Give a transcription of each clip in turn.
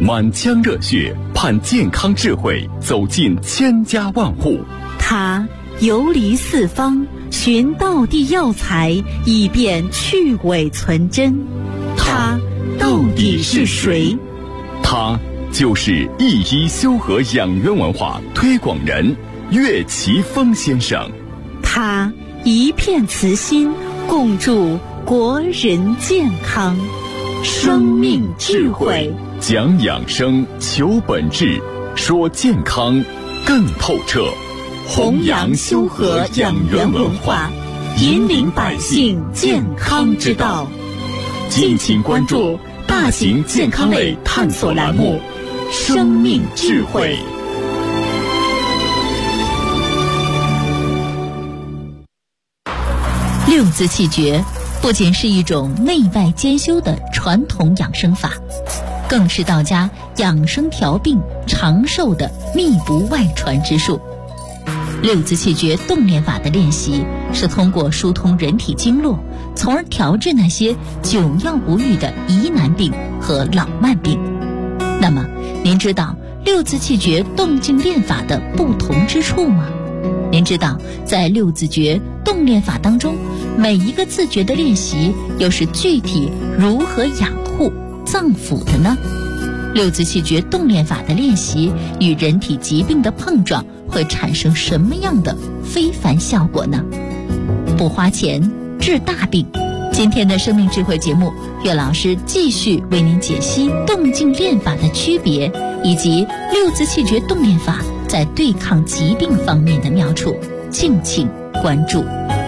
满腔热血盼健康智慧走进千家万户。 他游离四方，寻道地药材，以便去伪存真。他到底是谁？ 他就是一医修和养元文化推广人岳奇峰先生。 他一片慈心，共筑国人健康。生命智慧， 讲养生，求本质，说健康更透彻。 弘扬修和养元文化，引领百姓健康之道。敬请关注大型健康类探索栏目《生命智慧》。 六字气诀不仅是一种内外兼修的传统养生法，更是道家养生调病长寿的密不外传之术。六字气诀动练法的练习是通过疏通人体经络，从而调治那些久药不愈的疑难病和老慢病。那么您知道六字气诀动静练法的不同之处吗？您知道在六字诀动练法当中，每一个字诀的练习又是具体如何养护脏腑的呢？六字气诀动练法的练习与人体疾病的碰撞会产生什么样的非凡效果呢？不花钱治大病。今天的生命智慧节目，岳老师继续为您解析动静练法的区别，以及六字气诀动练法在对抗疾病方面的妙处，敬请关注。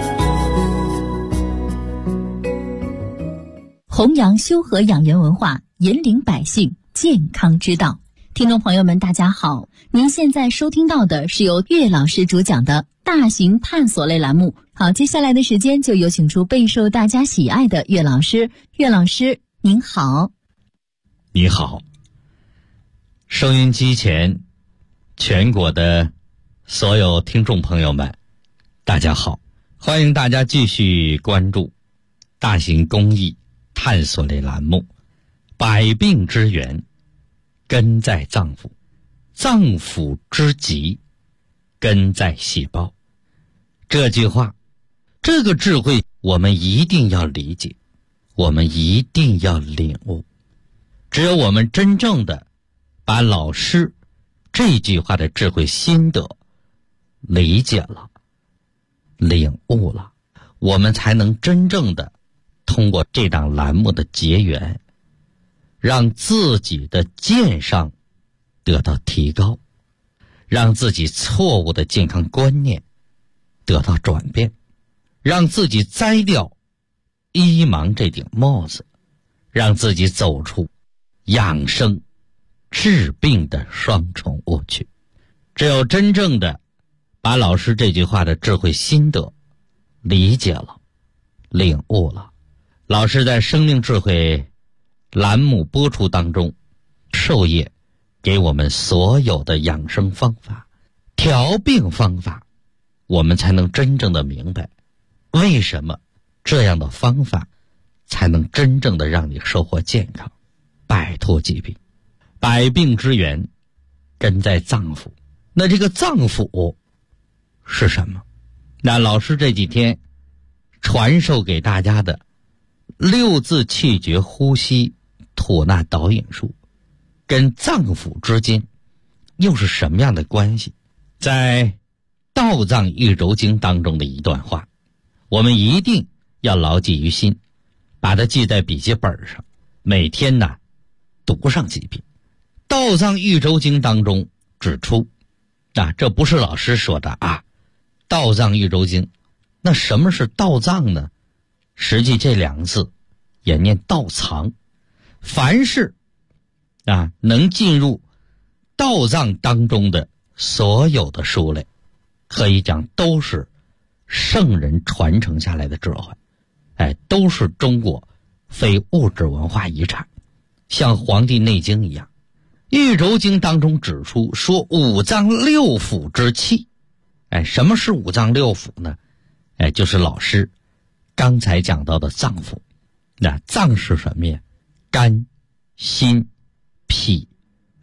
弘扬修和养元文化，引领百姓健康之道。听众朋友们大家好，您现在收听到的是由岳老师主讲的大型探索类栏目。好，接下来的时间就有请出备受大家喜爱的岳老师。岳老师您好。 你好，收音机前全国的所有听众朋友们大家好，欢迎大家继续关注大型公益探索类栏目。百病之源根在脏腑，脏腑之疾根在细胞。这句话，这个智慧我们一定要理解，我们一定要领悟。只有我们真正的把老师这句话的智慧心得理解了，领悟了，我们才能真正的通过这档栏目的结缘，让自己的健上得到提高，让自己错误的健康观念得到转变，让自己摘掉医盲这顶帽子，让自己走出养生治病的双重误区。只有真正的把老师这句话的智慧心得理解了，领悟了，老师在生命智慧栏目播出当中授业给我们所有的养生方法、调病方法，我们才能真正的明白为什么这样的方法才能真正的让你收获健康，摆脱疾病。百病之源根在脏腑。那这个脏腑是什么？那老师这几天传授给大家的六字气诀呼吸吐纳导引术跟脏腑之间又是什么样的关系？在道藏玉柔经当中的一段话，我们一定要牢记于心，把它记在笔记本上，每天呢读上几遍。道藏玉柔经当中指出，这不是老师说的啊，道藏玉柔经。那什么是道藏呢？实际这两个字也念道藏。凡是能进入道藏当中的所有的书类，可以讲都是圣人传承下来的智慧，都是中国非物质文化遗产。像《黄帝内经》一样，玉柔经当中指出说五脏六腑之气。什么是五脏六腑呢？就是老师刚才讲到的脏腑。那脏是什么呀？肝、心、脾、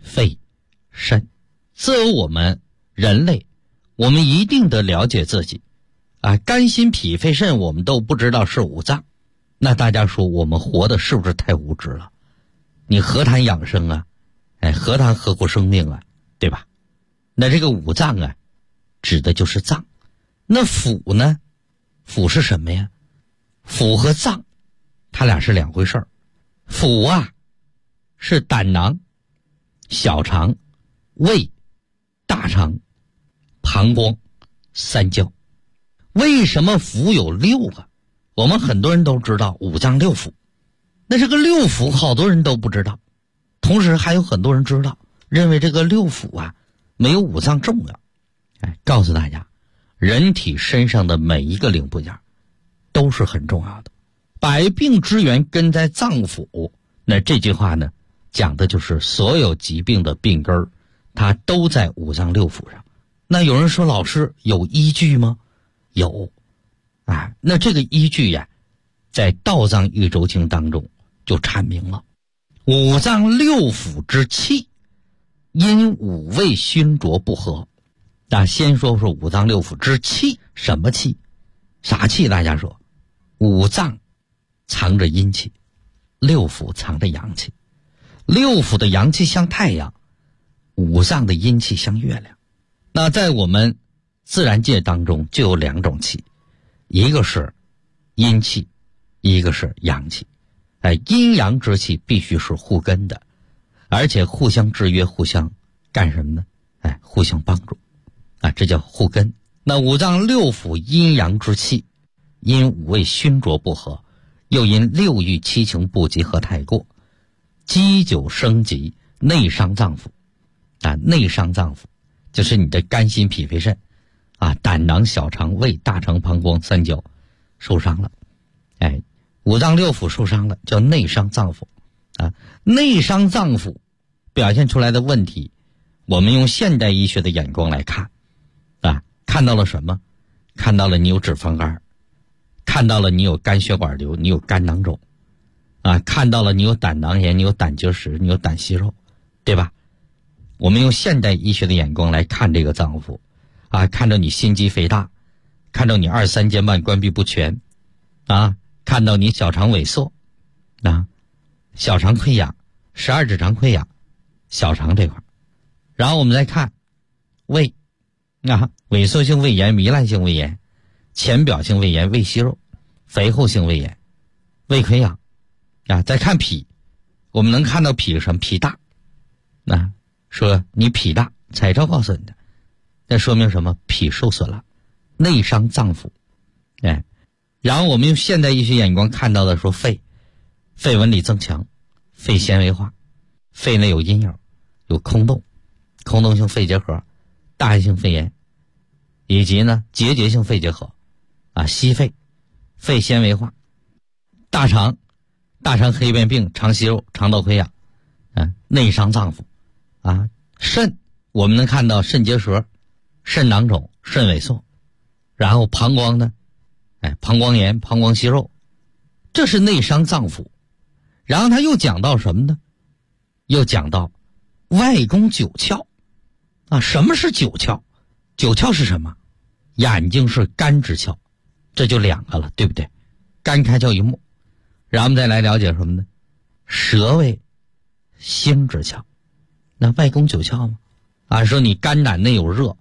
肺、肾。作为我们人类，我们一定得了解自己肝、心、脾、肺、肾我们都不知道是五脏，那大家说我们活的是不是太无知了？你何谈养生啊？何谈呵护生命啊？对吧？那这个五脏指的就是脏。那腑呢？腑是什么呀？腑和脏它俩是两回事儿。腑是胆囊、小肠、胃、大肠、膀胱、三焦。为什么腑有6个？我们很多人都知道五脏六腑，那这个六腑好多人都不知道，同时还有很多人知道，认为这个六腑没有五脏重要。告诉大家，人体身上的每一个零部件都是很重要的，百病之源根在脏腑。那这句话呢，讲的就是所有疾病的病根儿，它都在五脏六腑上。那有人说，老师有依据吗？有那这个依据在《道藏喻州经》当中就阐明了，五脏六腑之气因五味熏浊不和。先说五脏六腑之气，什么气？啥气？大家说，五脏藏着阴气，六腑藏着阳气。六腑的阳气像太阳，五脏的阴气像月亮。那在我们自然界当中就有两种气，一个是阴气，一个是阳气。阴阳之气必须是互根的，而且互相制约，互相干什么呢？互相帮助这叫互根。那五脏六腑阴阳之气因五味熏浊不和，又因六欲七情不集合太过，积久生疾，内伤脏腑内伤脏腑就是你的肝心脾肺肾胆囊小肠胃大肠膀胱三焦受伤了。五脏六腑受伤了叫内伤脏腑内伤脏腑表现出来的问题，我们用现代医学的眼光来看看到了什么？看到了你有脂肪肝，看到了你有肝血管瘤，你有肝囊肿看到了你有胆囊炎，你有胆结石，你有胆息肉，对吧？我们用现代医学的眼光来看这个脏腑看到你心肌肥大，看到你23间瓣关闭不全看到你小肠萎缩小肠溃疡，12指肠溃疡，小肠这块。然后我们再看胃萎缩性胃炎、糜烂性胃炎、浅表性胃炎、胃息肉、肥厚性胃炎、胃溃疡再看脾，我们能看到脾什么？脾大说你脾大，彩超告诉你的，那说明什么？脾受损了，内伤脏腑然后我们用现代医学眼光看到的说肺纹理增强，肺纤维化，肺内有阴影，有空洞性肺结核、大叶性肺炎，以及呢结节性肺结核息肺，肺纤维化，大肠黑变病、肠息肉、肠道溃疡内伤脏腑肾我们能看到肾结石、肾囊肿、肾萎缩。然后膀胱呢膀胱炎、膀胱息肉，这是内伤脏腑。然后他又讲到什么呢？又讲到外宫九窍什么是九窍？九窍是什么？眼睛是肝之窍，这就两个了，对不对？肝开窍于目。然后我们再来了解什么呢？舌为心之窍。那外宫九窍吗？说你肝胆内有热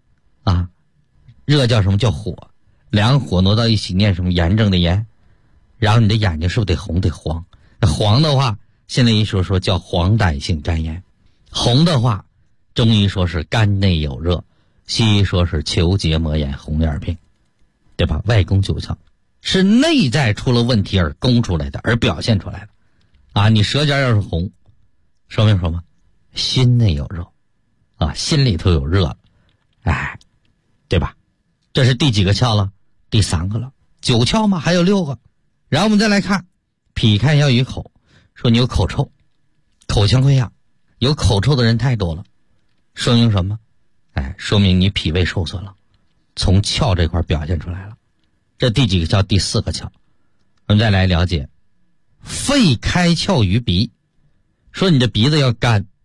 热叫什么？叫火。两火挪到一起念什么？炎症的炎。然后你的眼睛是不是得红得黄？黄的话，现在医说叫黄疸性肝炎。红的话，中医说是肝内有热，西医说是球结膜炎、红眼病，对吧？外宫九窍是内在出了问题而攻出来的，而表现出来的你舌尖要是红，说明什么？心内有热心里头有热了对吧？这是第几个窍了？第3个了。九窍吗？还有6个。然后我们再来看脾开窍于口，说你有口臭、口腔溃疡，有口臭的人太多了，说明什么？说明你脾胃受损了，从窍这块表现出来了。这第几个窍？第4个窍。我们再来了解肺开窍于鼻，说你的鼻子要干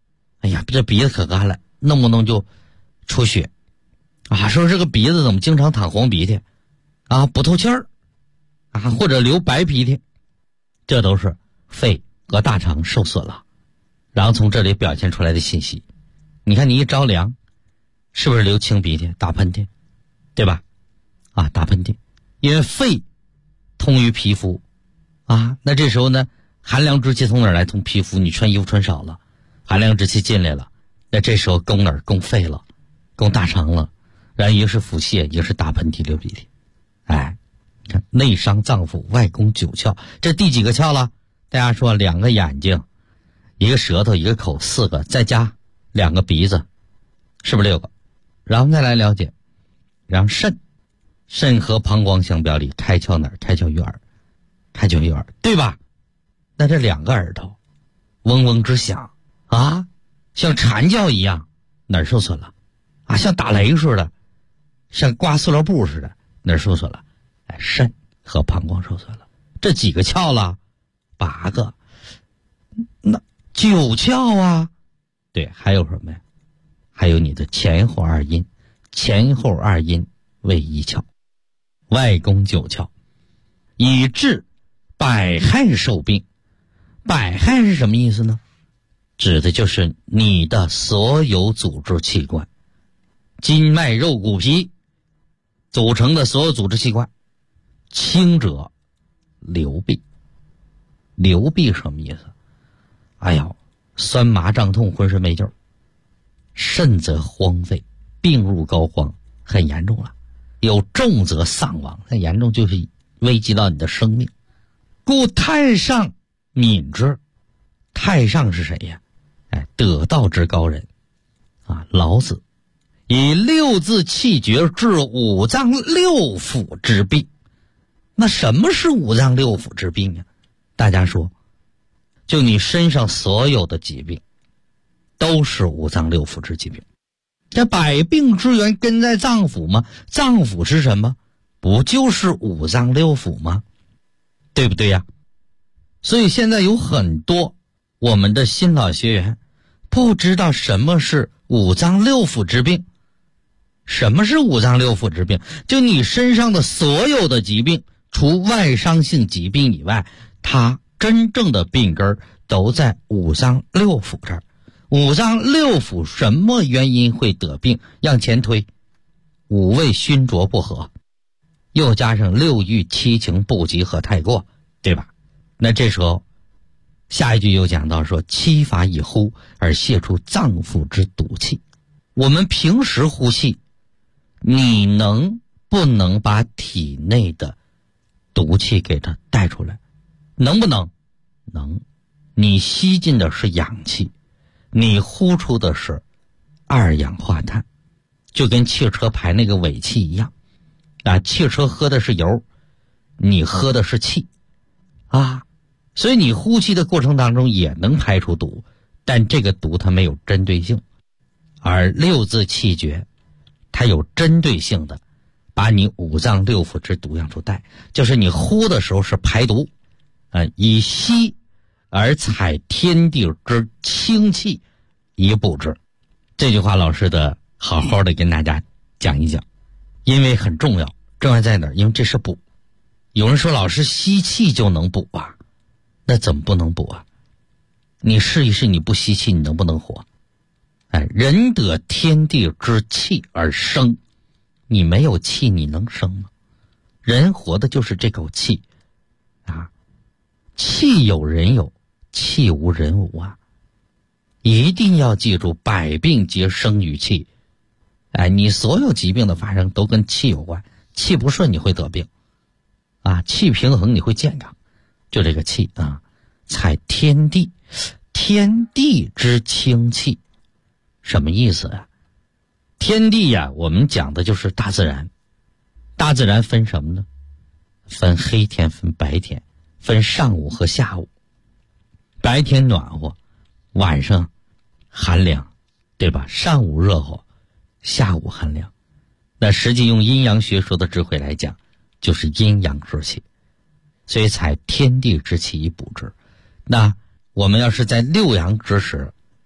哎呀，这鼻子可干了，弄不弄就出血啊？说这个鼻子怎么经常淌黄鼻涕啊，不透气儿啊，或者流白鼻涕，这都是肺和大肠受损了，然后从这里表现出来的信息。你看你一着凉，是不是流清鼻涕、打喷嚏，对吧？啊，打喷嚏，因为肺通于皮肤啊，那这时候呢，寒凉之气从哪儿来？从皮肤，你穿衣服穿少了，寒凉之气进来了，那这时候攻哪儿？攻肺了，攻大肠了，然后一个是腹泻，一个是打喷嚏、流鼻涕。哎，你看内伤脏腑，外攻九窍，这第几个窍了？大家说2个眼睛，一个舌头，一个口，4个，再加2个鼻子，是不是6个？然后再来了解，然后肾和膀胱相表里，开窍哪儿？开窍于耳，开窍于耳，对吧？那这2个耳朵嗡嗡直响啊，像蝉叫一样，哪儿受损了啊？像打雷似的，像刮塑料布似的，哪儿受损了？哎，肾和膀胱受损了。这几个窍了？8个。那9窍啊？对，还有什么呀？还有你的前后2阴，前后2阴为1窍，外攻9窍，以治百害受病。百害是什么意思呢？指的就是你的所有组织器官，筋脉肉骨皮组成的所有组织器官，轻者流弊。流弊什么意思？哎呀，酸麻胀痛，浑身没劲儿；甚则荒废，病入膏肓，很严重了。有重则丧亡，很严重就是危及到你的生命。故太上敏之，太上是谁呀？哎，得道之高人啊，老子以6字气绝治5脏6腑之病。那什么是5脏6腑之病呀？大家说，就你身上所有的疾病都是5脏6腑之疾病。这百病之源根在脏腑吗？脏腑是什么？不就是5脏6腑吗？对不对呀？所以现在有很多我们的新老学员不知道什么是5脏6腑之病。什么是5脏6腑之病？就你身上的所有的疾病，除外伤性疾病以外，它真正的病根都在5脏6腑这儿。5脏6腑什么原因会得病？往前推，5味熏浊不和，又加上6欲7情不及和太过，对吧？那这时候下一句又讲到说7法以呼而泄出脏腑之毒气。我们平时呼气，你能不能把体内的毒气给它带出来？能不能？能。你吸进的是氧气，你呼出的是2氧化碳，就跟汽车排那个尾气一样啊。汽车喝的是油，你喝的是气啊，所以你呼气的过程当中也能排出毒，但这个毒它没有针对性。而6字气绝它有针对性的把你5脏6腑之毒样出带，就是你呼的时候是排毒以吸而采天地之清气以补之。这句话老师的好好的跟大家讲一讲，因为很重要。重要在哪儿？因为这是补。有人说老师吸气就能补啊，那怎么不能补啊？你试一试，你不吸气你能不能活？哎，人得天地之气而生，你没有气你能生吗？人活的就是这口气啊，气有人有，气无人无啊。一定要记住，百病皆生于气。哎，你所有疾病的发生都跟气有关，气不顺你会得病啊，气平衡你会健康，就这个气啊。采天地，天地之清气，什么意思啊？天地呀，我们讲的就是大自然。大自然分什么呢？分黑天，分白天，分上午和下午。白天暖和，晚上寒凉，对吧？上午热乎，下午寒凉。那实际用阴阳学说的智慧来讲，就是阴阳之气。所以采天地之气以补之。那我们要是在6阳之时，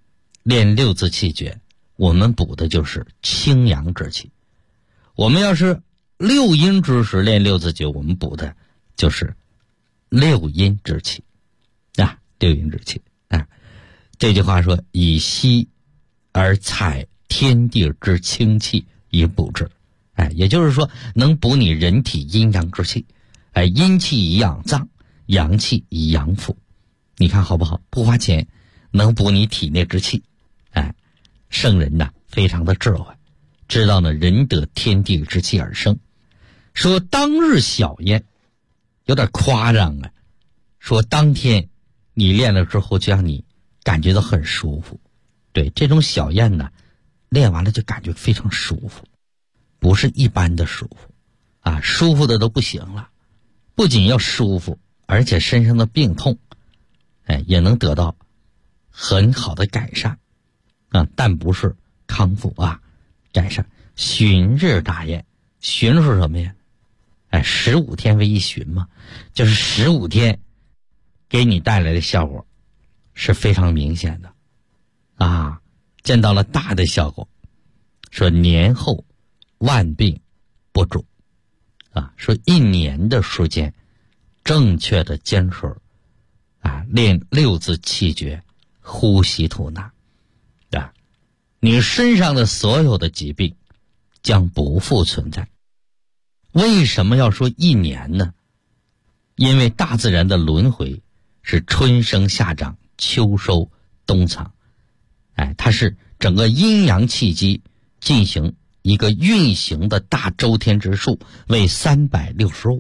练六字气诀，我们补的就是清阳之气。我们要是六阴之时练六字诀，我们补的就是六阴之气啊，六阴之气啊。这句话说，以息而采天地之清气以补之，也就是说能补你人体阴阳之气，阴气以养脏，阳气以养腑。你看好不好？不花钱能补你体内之气。圣人呐非常的智慧，知道呢人得天地之气而生。说当日小宴有点夸张啊，说当天你练了之后就让你感觉到很舒服。对，这种小宴呢练完了就感觉非常舒服，不是一般的舒服啊，舒服的都不行了。不仅要舒服，而且身上的病痛也能得到很好的改善啊，但不是康复啊，改善。旬日大宴，旬是什么呀？15天为一旬嘛，就是15天给你带来的效果是非常明显的啊，见到了大的效果。说年后万病不主啊，说1年的时间正确的坚持练六字气诀，呼吸吐纳啊，你身上的所有的疾病将不复存在。为什么要说1年呢？因为大自然的轮回是春生夏长，秋收冬藏，它是整个阴阳气机进行一个运行的大周天之数，为365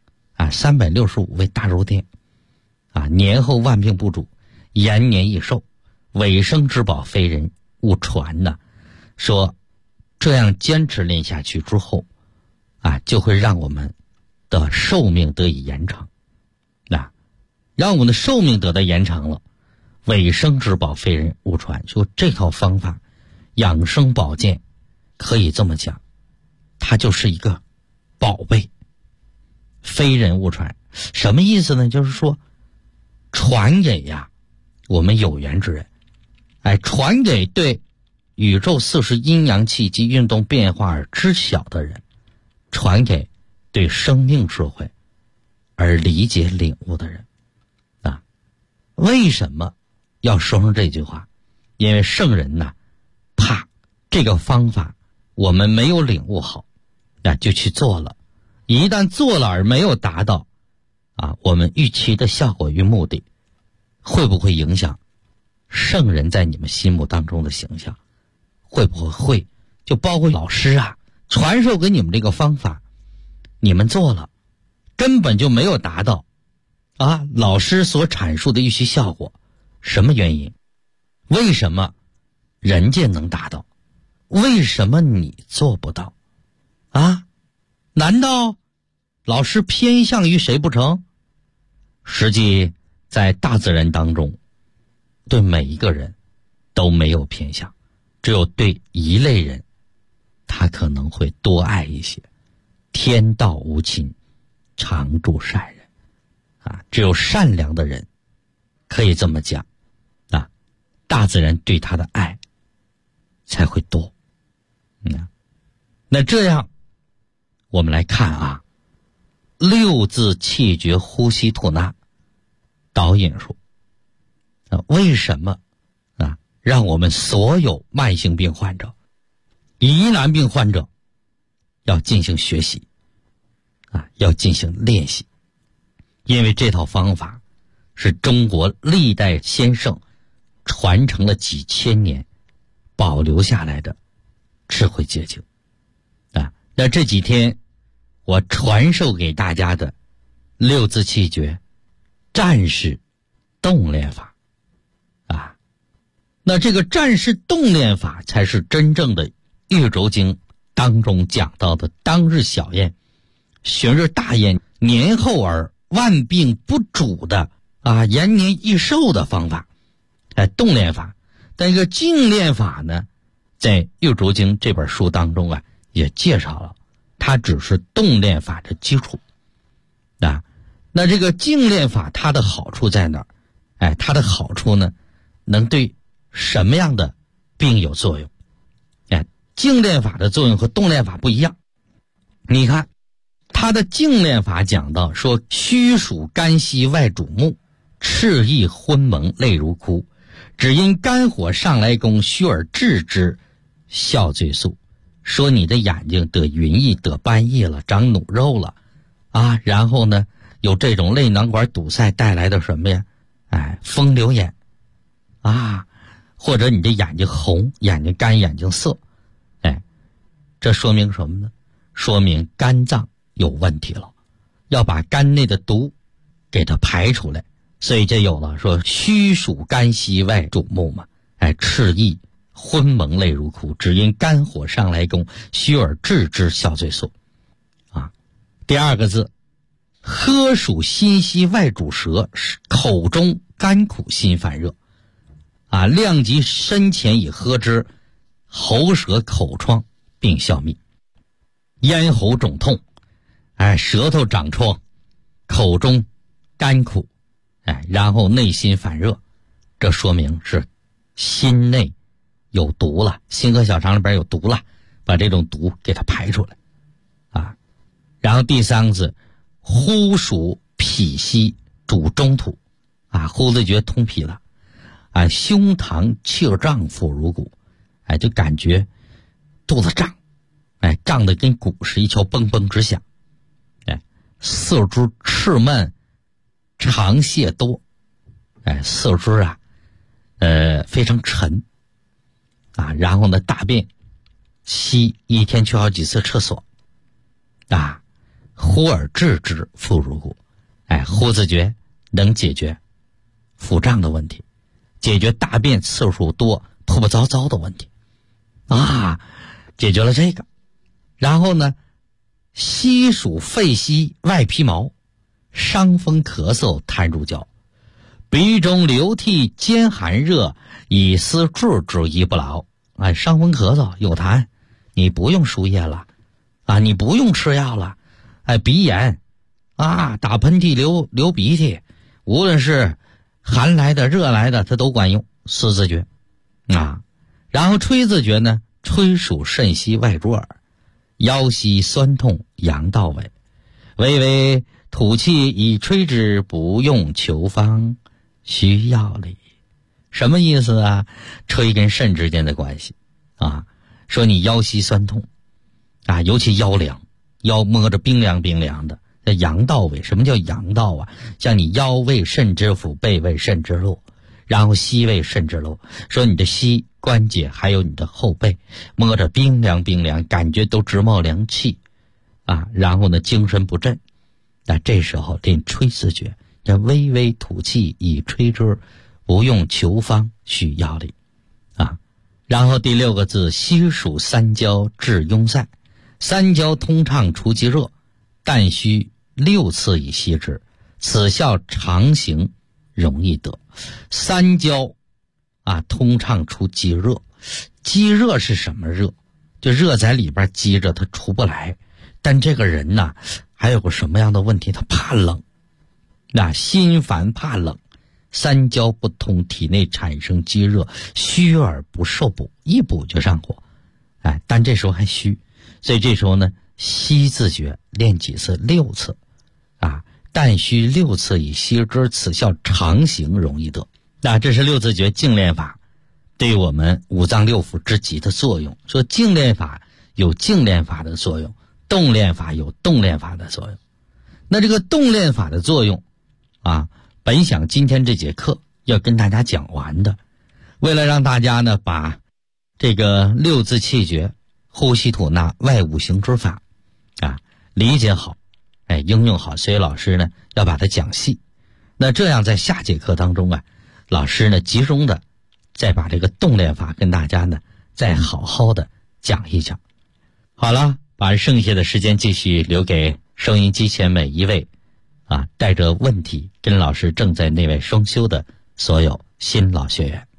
365为大周天年后万病不主，延年益寿，尾生之宝非人勿传呐。说这样坚持练下去之后就会让我们的寿命得以延长让我们的寿命得到延长了。尾生之宝非人勿传，说这套方法养生保健可以这么讲，它就是一个宝贝，非人勿传。什么意思呢？就是说传给我们有缘之人，传给对宇宙40阴阳气机运动变化而知晓的人，传给对生命智慧而理解领悟的人为什么要说上这句话？因为圣人怕这个方法我们没有领悟好就去做了，一旦做了而没有达到我们预期的效果与目的，会不会影响圣人在你们心目当中的形象？会不会就包括老师传授给你们这个方法，你们做了根本就没有达到老师所阐述的预期效果？什么原因？为什么人家能达到，为什么你做不到难道老师偏向于谁不成？实际在大自然当中，对每一个人都没有偏向，只有对一类人他可能会多爱一些。天道无亲，常助善人只有善良的人可以这么讲大自然对他的爱才会多那这样我们来看六字气诀呼吸吐纳导引术为什么让我们所有慢性病患者、疑难病患者要进行学习要进行练习？因为这套方法是中国历代先圣传承了几千年保留下来的智慧结晶那这几天我传授给大家的六字气诀战士动练法那这个战士动练法才是真正的玉轴经当中讲到的当日小宴，旬日大宴，年后而万病不主的延年益寿的方法动练法。但一个静练法呢，在玉轴经这本书当中也介绍了，它只是动练法的基础那这个静练法它的好处在哪儿？它的好处呢，能对什么样的并有作用。静练法的作用和动练法不一样。你看他的静练法讲到说，虚属肝息外主目，赤意昏蒙泪如哭，只因肝火上来攻，虚而治之，效最速。说你的眼睛得云翳得斑翳了，长努肉了啊，然后呢有这种泪囊管堵塞带来的什么呀？风流眼啊，或者你的眼睛红，眼睛干，眼睛涩，这说明什么呢？说明肝脏有问题了，要把肝内的毒给它排出来，所以就有了说虚属肝息外主目嘛，赤意昏蒙泪如哭，只因肝火上来攻，虚而治之，效最速啊。第二个字，喝属心息外主舌，口中甘苦心烦热啊，量及身前以喝之，喉舌口疮并效密，咽喉肿痛，舌头长疮，口中甘苦，然后内心烦热，这说明是心内有毒了，心和小肠里边有毒了，把这种毒给它排出来啊。然后第三个字，呼属脾息主中土啊，呼子觉通脾了啊，胸膛气胀腹如鼓，就感觉肚子胀，胀得跟鼓似一敲嘣嘣直响，四肢赤闷，肠泻多，四肢啊非常沉啊，然后呢大便稀，一天去好几次厕所啊，呼而治之，腹如鼓，呼子诀能解决腹胀的问题，解决大便次数多破破糟糟的问题啊，解决了这个。然后呢，息属肺息外皮毛，伤风咳嗽痰入焦，鼻中流涕兼寒热，以思治之医不劳。伤风咳嗽有痰，你不用输液了啊，你不用吃药了，鼻炎啊，打喷嚏流鼻涕，无论是寒来的热来的它都管用，思子诀啊。然后吹子诀呢，吹属肾息外主耳，腰膝酸痛阳道尾，微微吐气以吹之，不用求方，需药理。什么意思啊？吹跟肾之间的关系啊，说你腰膝酸痛啊，尤其腰凉，腰摸着冰凉冰凉的，这阳道尾。什么叫阳道啊？像你腰位肾之府，背位肾之路，然后膝位肾之路，说你的膝关节还有你的后背摸着冰凉冰凉，感觉都直冒凉气啊，然后呢精神不振，那这时候练吹子诀，要微微吐气以吹之，不用求方，需药理啊。然后第六个字，息属三焦治壅塞，三焦通畅除积热，但需6次以息之，此效常行容易得。三焦啊，通畅除积热，积热是什么热？就热在里边积着，它出不来。但这个人呢，还有个什么样的问题？他怕冷，心烦怕冷，三焦不通，体内产生积热，虚而不受补，一补就上火，但这时候还虚，所以这时候呢，息自诀练几次？6次啊，但需6次以息之，此效常行容易得。这是六字诀静练法对我们五脏六腑之极的作用。说静练法有静练法的作用，动练法有动练法的作用。那这个动练法的作用啊，本想今天这节课要跟大家讲完的，为了让大家呢把这个六字气诀、呼吸吐纳外五行之法啊理解好，应用好，所以老师呢要把它讲细。那这样在下节课当中啊，老师呢集中的再把这个动练法跟大家呢再好好的讲一讲。好了，把剩下的时间继续留给收音机前每一位带着问题跟老师正在内外双修的所有新老学员。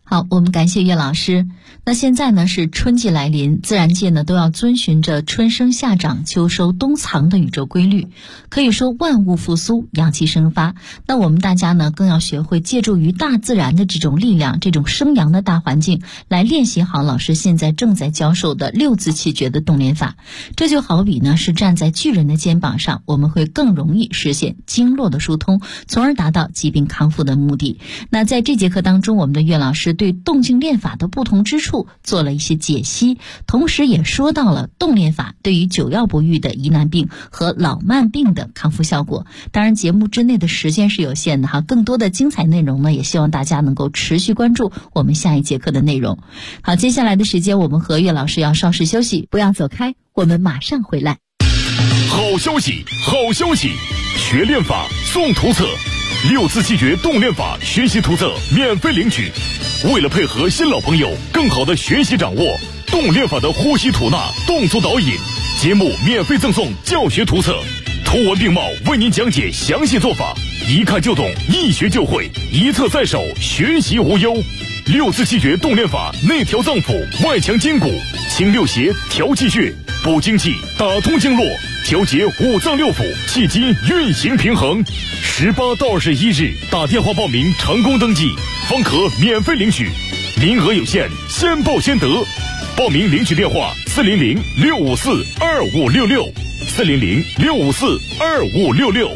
好，我们感谢岳老师。那现在呢是春季来临，自然界呢都要遵循着春生夏长秋收冬藏的宇宙规律，可以说万物复苏，阳气生发。那我们大家呢更要学会借助于大自然的这种力量，这种生阳的大环境，来练习好老师现在正在教授的6字气诀的动练法。这就好比呢是站在巨人的肩膀上，我们会更容易实现经络的疏通，从而达到疾病康复的目的。那在这节课当中，我们的岳老师对动静练法的不同之处做了一些解析，同时也说到了动练法对于久药不愈的疑难病和老慢病的康复效果。当然节目之内的时间是有限的哈，更多的精彩内容呢，也希望大家能够持续关注我们下一节课的内容。好，接下来的时间我们和岳老师要稍事休息，不要走开，我们马上回来。 好消息，好消息！学练法送图册，6字气诀动练法学习图册免费领取。为了配合新老朋友更好的学习掌握动练法的呼吸吐纳动作导引，节目免费赠送教学图册，图文并茂为您讲解详细做法，一看就懂，一学就会，一册在手，学习无忧。6字气诀动练法内调脏腑，外强筋骨，清六邪，调气血，补精气，打通经络，调节5脏6腑，气机运行平衡。18到21日打电话报名成功登记，方可免费领取，名额有限，先报先得。报名领取电话400-654-2566 400-654-2566。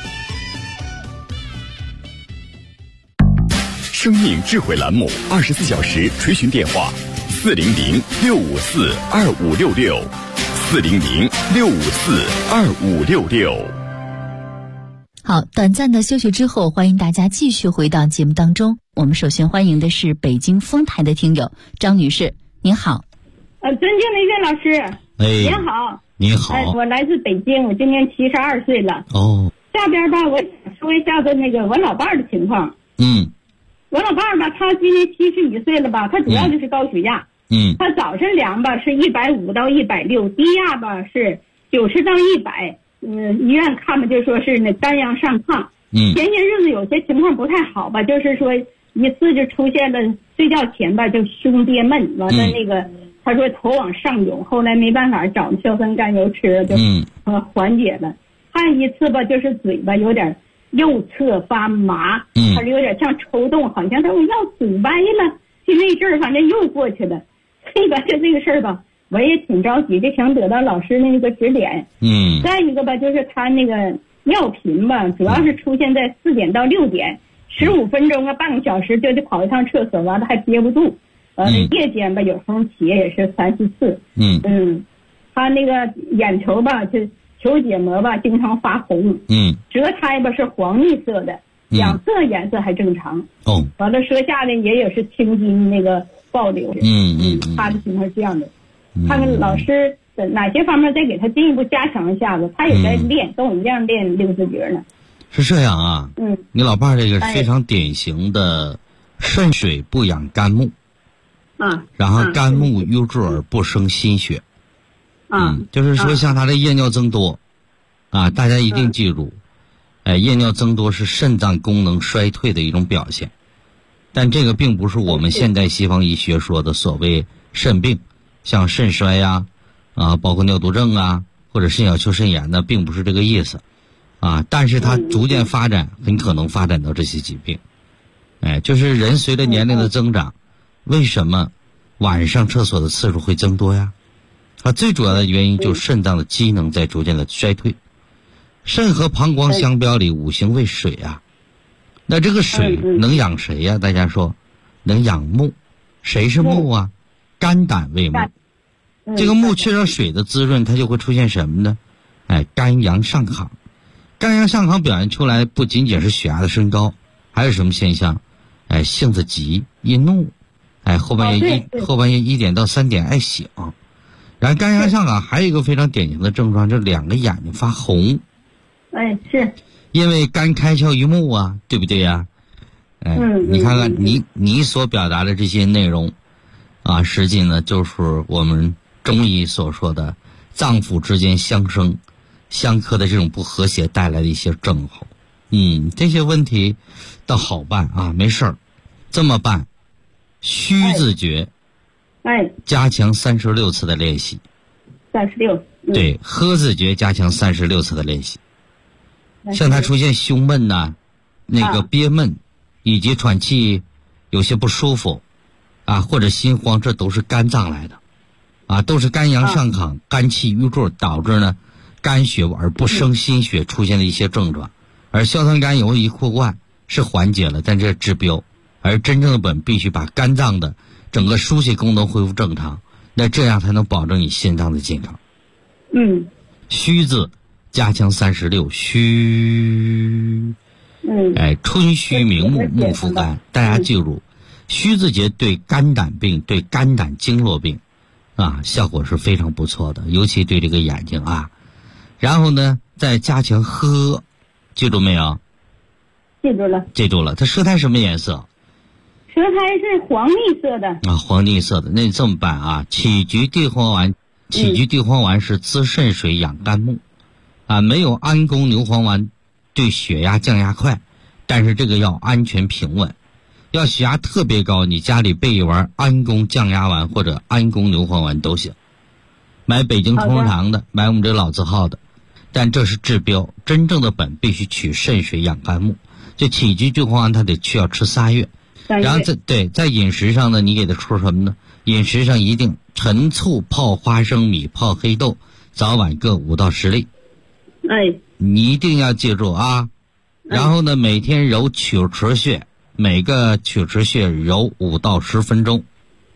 生命智慧栏目24小时垂询电话400-654-2566 400-654-2566。 好，短暂的休息之后，欢迎大家继续回到节目当中。我们首先欢迎的是北京丰台的听友张女士，您好。 尊敬的岳老师，您好。 你好。 我来自北京，我今年72岁了。 哦。 下边吧，我想说一下子那个我老伴儿的情况。我老伴儿吧，他今年71岁了吧，他主要就是高血压。他早晨量吧是150到160，低压吧是90到100。医院看吧就说是那肝阳上亢。前些日子有些情况不太好吧，就是说一次就出现了睡觉前吧就胸憋闷，完了那个他说头往上涌，后来没办法找硝酸甘油吃了，就缓解了。还有一次吧就是嘴巴有点右侧发麻，他有点像抽动，好像他要嘴歪了，就那阵儿反正又过去了。这个就这个事儿吧，我也挺着急，就想得到老师那个指点。再一个吧，就是他那个尿频吧，主要是出现在4点到6点，15分钟啊，半个小时就得跑一趟厕所，完了还憋不住。夜间吧，有时候起也是3、4次。他那个眼球吧，就球结膜吧，经常发红。舌苔吧是黄绿色的，两侧颜色还正常。完了舌下呢也有是青筋那个暴流。他的情况是这样的。看看老师哪些方面再给他进一步加强一下子，他也在练，跟我们这样练6字诀呢。 是这样啊。你老伴儿这个是非常典型的肾水不养肝木。然后肝木瘀滞而不生心血。就是说像他的夜尿增多大家一定记住，夜尿增多是肾脏功能衰退的一种表现，但这个并不是我们现代西方医学说的所谓肾病，像肾衰包括尿毒症或者肾小球肾炎呢，并不是这个意思但是它逐渐发展，很可能发展到这些疾病。就是人随着年龄的增长，为什么晚上厕所的次数会增多呀？最主要的原因就是肾脏的机能在逐渐的衰退。肾和膀胱相表里，五行为水那这个水能养谁呀？大家说，能养木。谁是木啊？肝胆为木。这个木缺少水的滋润，它就会出现什么呢？肝阳上亢。肝阳上亢表现出来不仅仅是血压的升高，还有什么现象？性子急，易怒，后半夜1点到3点爱醒。然后肝阳上亢还有一个非常典型的症状，就是2个眼睛发红。 是因为肝开窍于目对不对呀？你看看你所表达的这些内容实际呢就是我们中医所说的脏腑之间相生相克的这种不和谐带来的一些症候。这些问题倒好办没事儿。这么办， 虚字诀，加强36次的练习。 36。 对，呵字诀加强36次的练习。像他出现胸闷呐，那个憋闷，以及喘气有些不舒服，或者心慌，这都是肝脏来的，都是肝阳上亢、肝气郁注导致呢肝血而不生心血出现的一些症状。而硝酸甘油一扩罐是缓解了，但这治标，而真正的本必须把肝脏的整个输血功能恢复正常，那这样才能保证你心脏的健康。虚字加强36，虚，春虚明目，目复肝。大家记住，虚字节对肝胆病、对肝胆经络病，效果是非常不错的，尤其对这个眼睛啊。然后呢，再加强呵，记住没有？记住了。它舌苔什么颜色？ 舌苔是黄腻色的。 黄腻色的。那你这么办啊？杞菊地黄丸，杞菊地黄丸是滋肾水、养肝木，没有安宫牛黄丸对血压降压快，但是这个要安全平稳。要血压特别高，你家里备一丸安宫降压丸或者安宫牛黄丸都行。买北京同仁堂的，买我们这老字号的。但这是治标，真正的本必须取肾水养肝木。就杞菊地黄丸它得要吃3月。然后在饮食上呢，你给它说什么呢？饮食上一定陈醋泡花生米泡黑豆，早晚各5到10粒。你一定要记住啊。然后呢，每天揉曲池穴，每个曲池穴揉5到10分钟。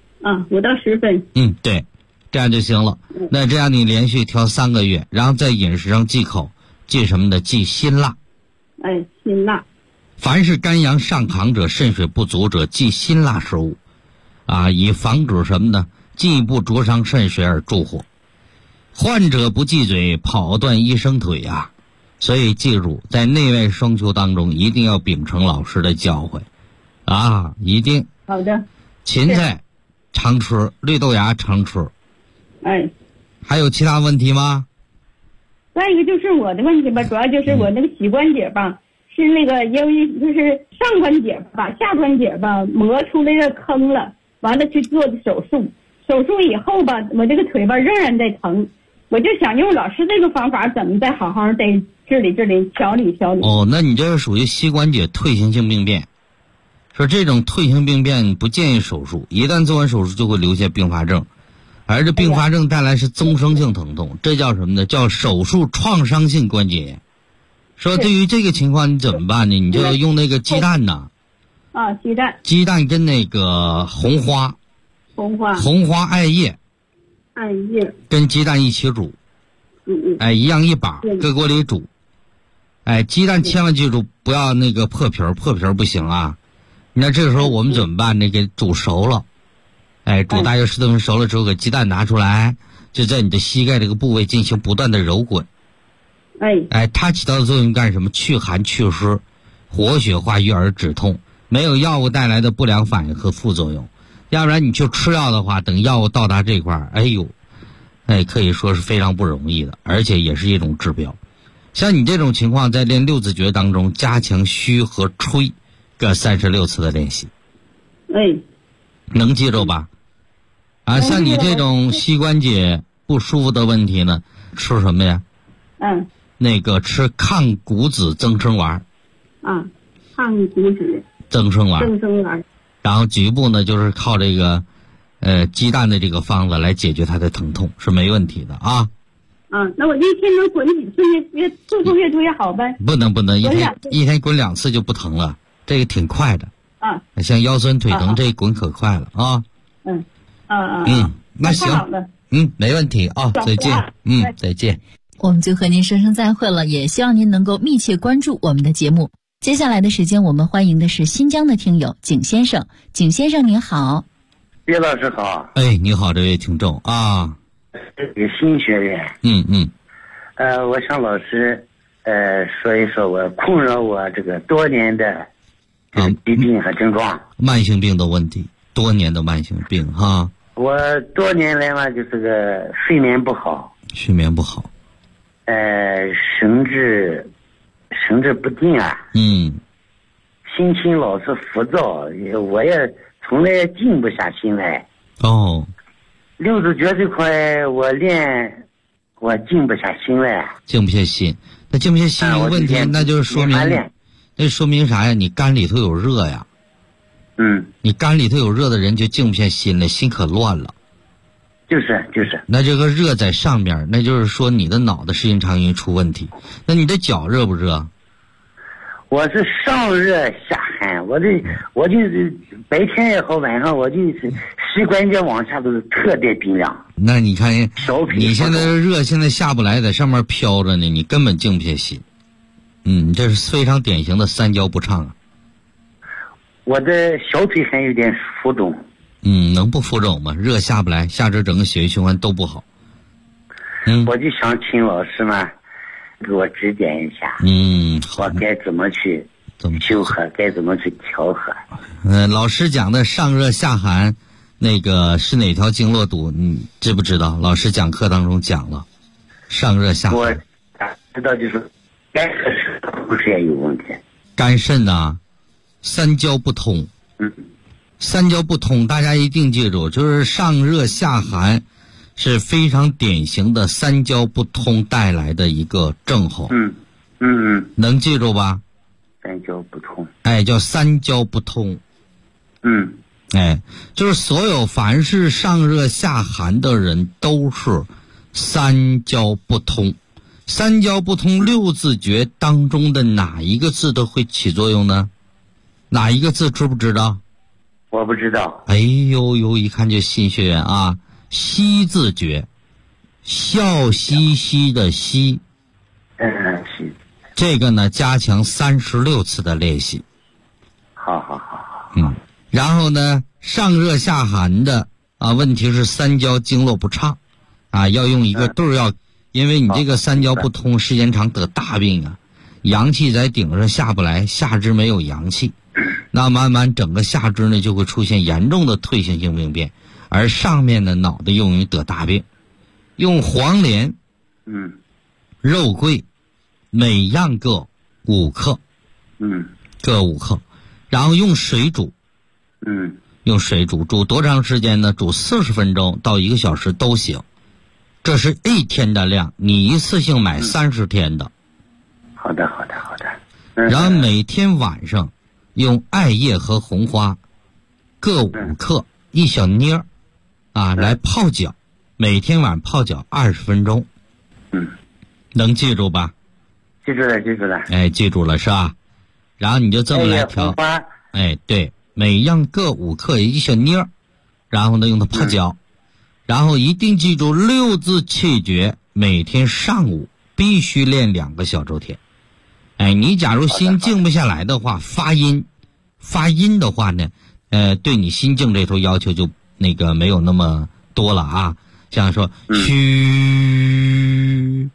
5到10分。 对，这样就行了。那这样你连续调3个月，然后在饮食上忌口，忌什么呢？忌辛辣。 辛辣。 凡是肝阳上亢者、肾水不足者，忌辛辣食物，以防止什么呢？进一步灼伤肾水而助火。患者不忌嘴，跑断医生腿啊！所以记住，在内外双修当中，一定要秉承老师的教诲，一定。 好的。 芹菜常吃，绿豆芽常吃。还有其他问题吗？ 再一个就是我的问题吧，主要就是我那个膝关节吧。是那个，因为就是上关节吧、下关节吧磨出来个坑了，完了去做的手术。手术以后吧，我这个腿吧仍然在疼，我就想用老师这个方法，怎么再好好的治理、调理。 那你这是属于膝关节退行性病变。说这种退行病变不建议手术，一旦做完手术就会留下并发症，而这并发症带来是终生性疼痛，这叫什么呢？叫手术创伤性关节炎。说对于这个情况你怎么办呢？你就要用那个鸡蛋呐。鸡蛋跟那个红花艾叶跟鸡蛋一起煮。一样一把，搁锅里煮。鸡蛋千万记住不要那个破皮儿不行啊。那这个时候我们怎么办呢？给煮熟了。煮大约10多分熟了之后，给鸡蛋拿出来，就在你的膝盖这个部位进行不断的揉滚。它起到的作用干什么？去寒去湿，活血化瘀而止痛，没有药物带来的不良反应和副作用。要不然你去吃药的话，等药物到达这块儿，可以说是非常不容易的，而且也是一种治标。像你这种情况，在练6字诀当中，加强虚和吹各36次的练习。能记住吧？像你这种膝关节不舒服的问题呢，吃什么呀？那个吃抗骨子增生丸。 抗骨子增生丸。然后局部呢，就是靠这个鸡蛋的这个方子来解决它的疼痛，是没问题的啊。 那我一天能滚几次越速度越多越好呗？ 不能，一天滚2次就不疼了，这个挺快的。像腰酸腿疼这滚可快了啊。那行。没问题啊，再见。再见。 我们就和您说声再会了，也希望您能够密切关注我们的节目。接下来的时间，我们欢迎的是新疆的听友景先生。景先生您好。 叶老师好。 你好，这位听众啊。 这个新学员。我向老师说一说我困扰我这个多年的疾病和症状。 慢性病的问题，多年的慢性病哈。 我多年来嘛，就是个睡眠不好。神志不定啊。心情老是浮躁，我也从来静不下心来。 哦， 六字诀这块我静不下心来。 静不下心，那静不下心有个问题，那就是说明，那说明啥呀？你肝里头有热呀。你肝里头有热的人就静不下心了，心可乱了。 就是。 那这个热在上面，那就是说你的脑子时间长容易出问题。那你的脚热不热？ 我是上热下寒，我就是白天也好，晚上我就是膝关节往下都是特别冰凉。 那你看，你现在热现在下不来，在上面飘着呢，你根本静不下心。这是非常典型的三焦不畅啊。 我的小腿还有点浮肿。 能不浮肿吗？热下不来，下肢整个血液循环都不好。 我就想请老师们给我指点一下。我该怎么去修和，该怎么去调和？ 老师讲的上热下寒，那个是哪条经络堵？你知不知道？老师讲课当中讲了，上热下寒。 我知道，就是肝肾不是也有问题。 肝肾呐，三焦不通。三焦不通，大家一定记住，就是上热下寒是非常典型的三焦不通带来的一个症候。能记住吧？ 三焦不通。 叫三焦不通。就是所有凡是上热下寒的人都是三焦不通。三焦不通六字诀当中的哪一个字都会起作用呢？哪一个字知不知道？ 我不知道。 一看就新学员啊！息字诀，笑嘻嘻的嘻。 息。 这个呢，加强36次的练习。 好。 然后呢，上热下寒的问题是三焦经络不畅要用一个对药，因为你这个三焦不通，时间长得大病啊，阳气在顶上下不来，下肢没有阳气。那慢慢整个下肢呢就会出现严重的退行性病变，而上面的脑袋又容易得大病。用黄连、肉桂每样各5克，各5克，然后用水煮，用水煮多长时间呢？煮40分钟到1个小时都行。这是1天的量，你一次性买30天的。 好的。 然后每天晚上用艾叶和红花各5克1小捏来泡脚，每天晚上泡脚20分钟。能记住吧？ 记住了。 记住了是吧？然后你就这么来调。对，每样各5克1小捏，然后呢用它泡脚，然后一定记住6字气诀，每天上午必须练2个小周天。你假如心静不下来的话，发音的话呢，对你心静这头要求就那个没有那么多了啊。像说虚，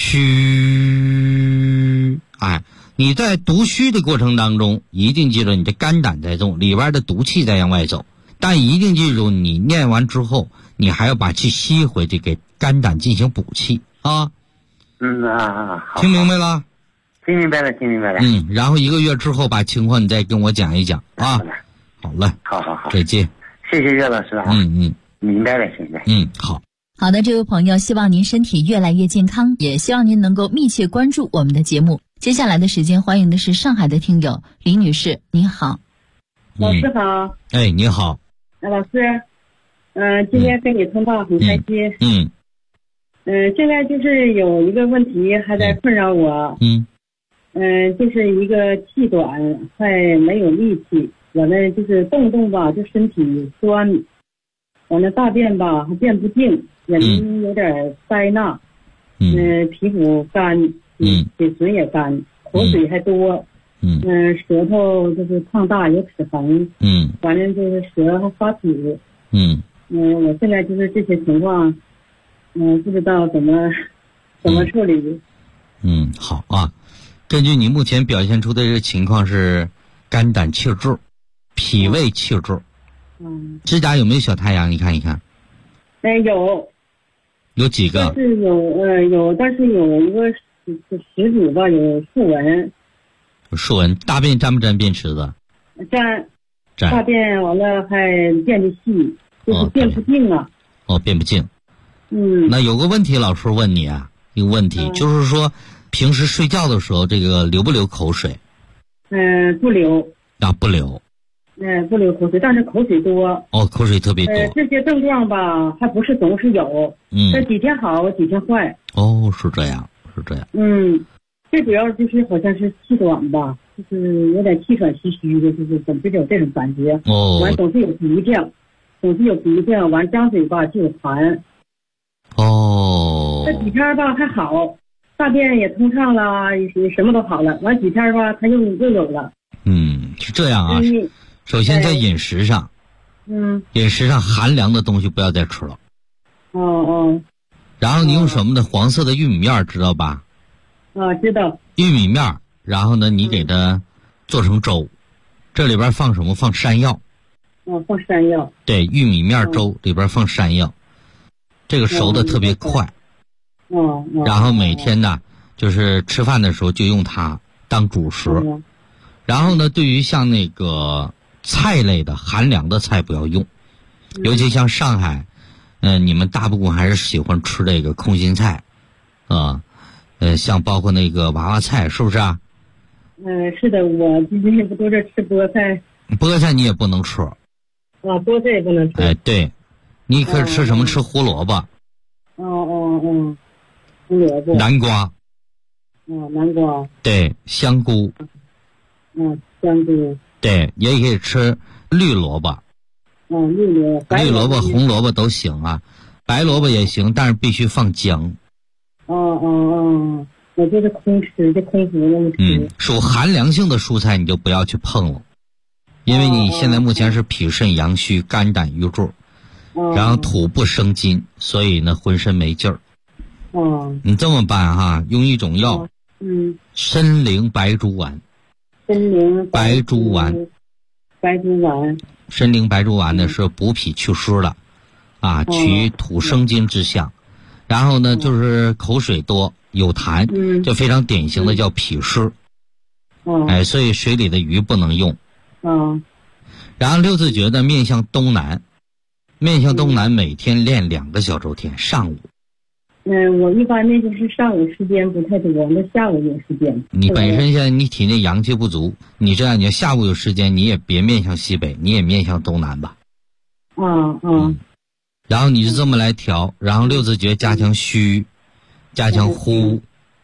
你在读虚的过程当中，一定记住你的肝胆在动，里边的毒气在向外走，但一定记住你念完之后，你还要把气吸回去，给肝胆进行补气啊。听明白了？ 听明白了。 然后1个月之后把情况你再跟我讲一讲啊。好了。 好。 再见。 谢谢岳老师了。明白了，现在。 好的，这位朋友，希望您身体越来越健康，也希望您能够密切关注我们的节目。接下来的时间，欢迎的是上海的听友李女士，你好。 老师好。 你好。 老师，今天跟你通话很开心。现在就是有一个问题还在困扰我。就是一个气短，快没有力气。我呢就是动吧，就身体酸。我那大便吧还便不净，眼睛有点塞纳。皮肤干，嘴唇也干，口水还多。舌头就是胖大，有齿痕。反正就是舌还发紫。我现在就是这些情况，不知道怎么处理。 好啊。根据你目前表现出的这个情况是肝胆气滞、脾胃气滞。指甲有没有小太阳？你看一看。 有。 有几个？ 但是有，但是有一个食指吧，有竖纹。 竖纹，大便沾不沾便池子？ 沾。 大便完了还变得细，就是变不净啊。 变不净。那有个问题，老师问你啊，一个问题，就是说平时睡觉的时候，这个流不流口水？ 不流。 不流。 不流口水，但是口水多。 口水特别多。 这些症状吧，还不是总是有。这几天好，几天坏。 是这样。 最主要就是好像是气短吧，就是有点气喘吁吁的，就是总是有这种感觉。完总是有鼻涕，完张嘴吧就有痰。这几天吧还好，大便也通畅了，什么都好了。完几天吧，它又有了。 是这样啊。首先在饮食上，饮食上寒凉的东西不要再吃了。然后你用什么的？黄色的玉米面知道吧？ 知道。 玉米面，然后呢，你给它做成粥，这里边放什么？放山药。 放山药。 对，玉米面粥里边放山药，这个熟的特别快。然后每天呢，就是吃饭的时候就用它当主食。然后呢，对于像那个菜类的寒凉的菜不要用，尤其像上海，你们大部分还是喜欢吃这个空心菜，像包括那个娃娃菜，是不是啊？ 是的，我今天不都是吃菠菜。 菠菜你也不能吃。 菠菜也不能吃。 对，你可以吃什么？吃胡萝卜。 胡萝卜。 南瓜。 南瓜。 对，香菇。 香菇。 对，也可以吃绿萝卜。绿萝卜、红萝卜都行啊，白萝卜也行，但是必须放姜。 我就是空吃，就空腹那么吃。 属寒凉性的蔬菜你就不要去碰了，因为你现在目前是脾肾阳虚、肝胆郁注，然后土不生金，所以呢浑身没劲儿。你这么办哈，用一种药，参苓白术丸。参苓白术丸。参苓白术丸呢是补脾祛湿的，取土生金之象。然后呢，就是口水多有痰，就非常典型的叫脾湿。所以水里的鱼不能用。然后六字诀的面向东南，每天练2个小周天，上午。 我一般呢就是上午时间不太多，那下午有时间。 你本身现在你体内阳气不足，你这样你要下午有时间，你也别面向西北，你也面向东南吧。然后你就这么来调，然后六字诀加强虚，加强呼。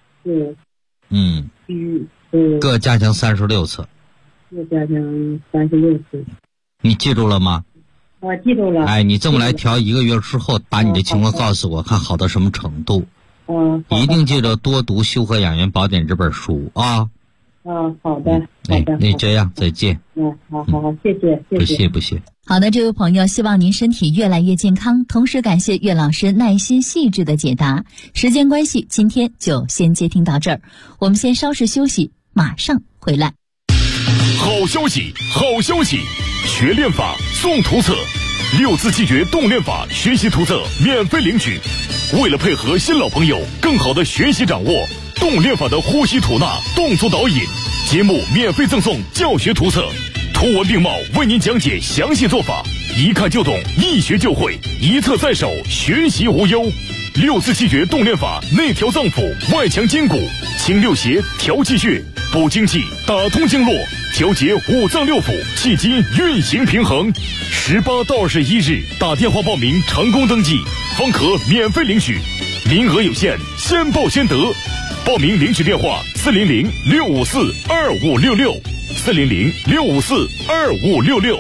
各加强36次。 各加强36次。 你记住了吗？ 我记住了。 你这么来调1个月之后，把你的情况告诉我，看好到什么程度。一定记得多读《修和养元宝典》这本书啊。 好的。 那这样，再见。 好，谢谢。 不谢。 好的，这位朋友，希望您身体越来越健康，同时感谢岳老师耐心细致的解答。时间关系，今天就先接听到这儿，我们先稍事休息，马上回来。 好消息，学练法送图册，6字气诀动练法学习图册免费领取。为了配合新老朋友更好的学习掌握动练法的呼吸吐纳动作导引，节目免费赠送教学图册，图文并茂为您讲解详细做法，一看就懂，一学就会，一册在手，学习无忧。6字气诀动练法内调脏腑，外强筋骨，清六邪，调气血，补精气，打通经络，调节五脏六腑，气机运行平衡。18到21日打电话报名成功登记，方可免费领取，名额有限，先报先得。报名领取电话400-654-2566 400-654-2566。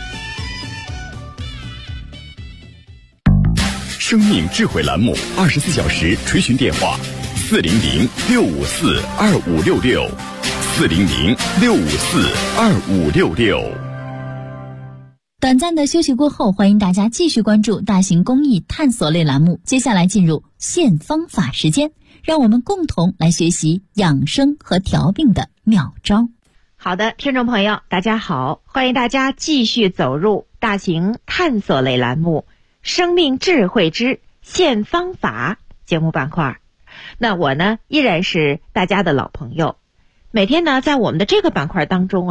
生命智慧栏目24小时垂询电话400-654-2566 400-654-2566。 短暂的休息过后，欢迎大家继续关注大型公益探索类栏目。接下来进入现方法时间，让我们共同来学习养生和调病的妙招。 好的，听众朋友大家好，欢迎大家继续走入大型探索类栏目生命智慧之现方法节目板块。那我呢依然是大家的老朋友，每天呢在我们的这个板块当中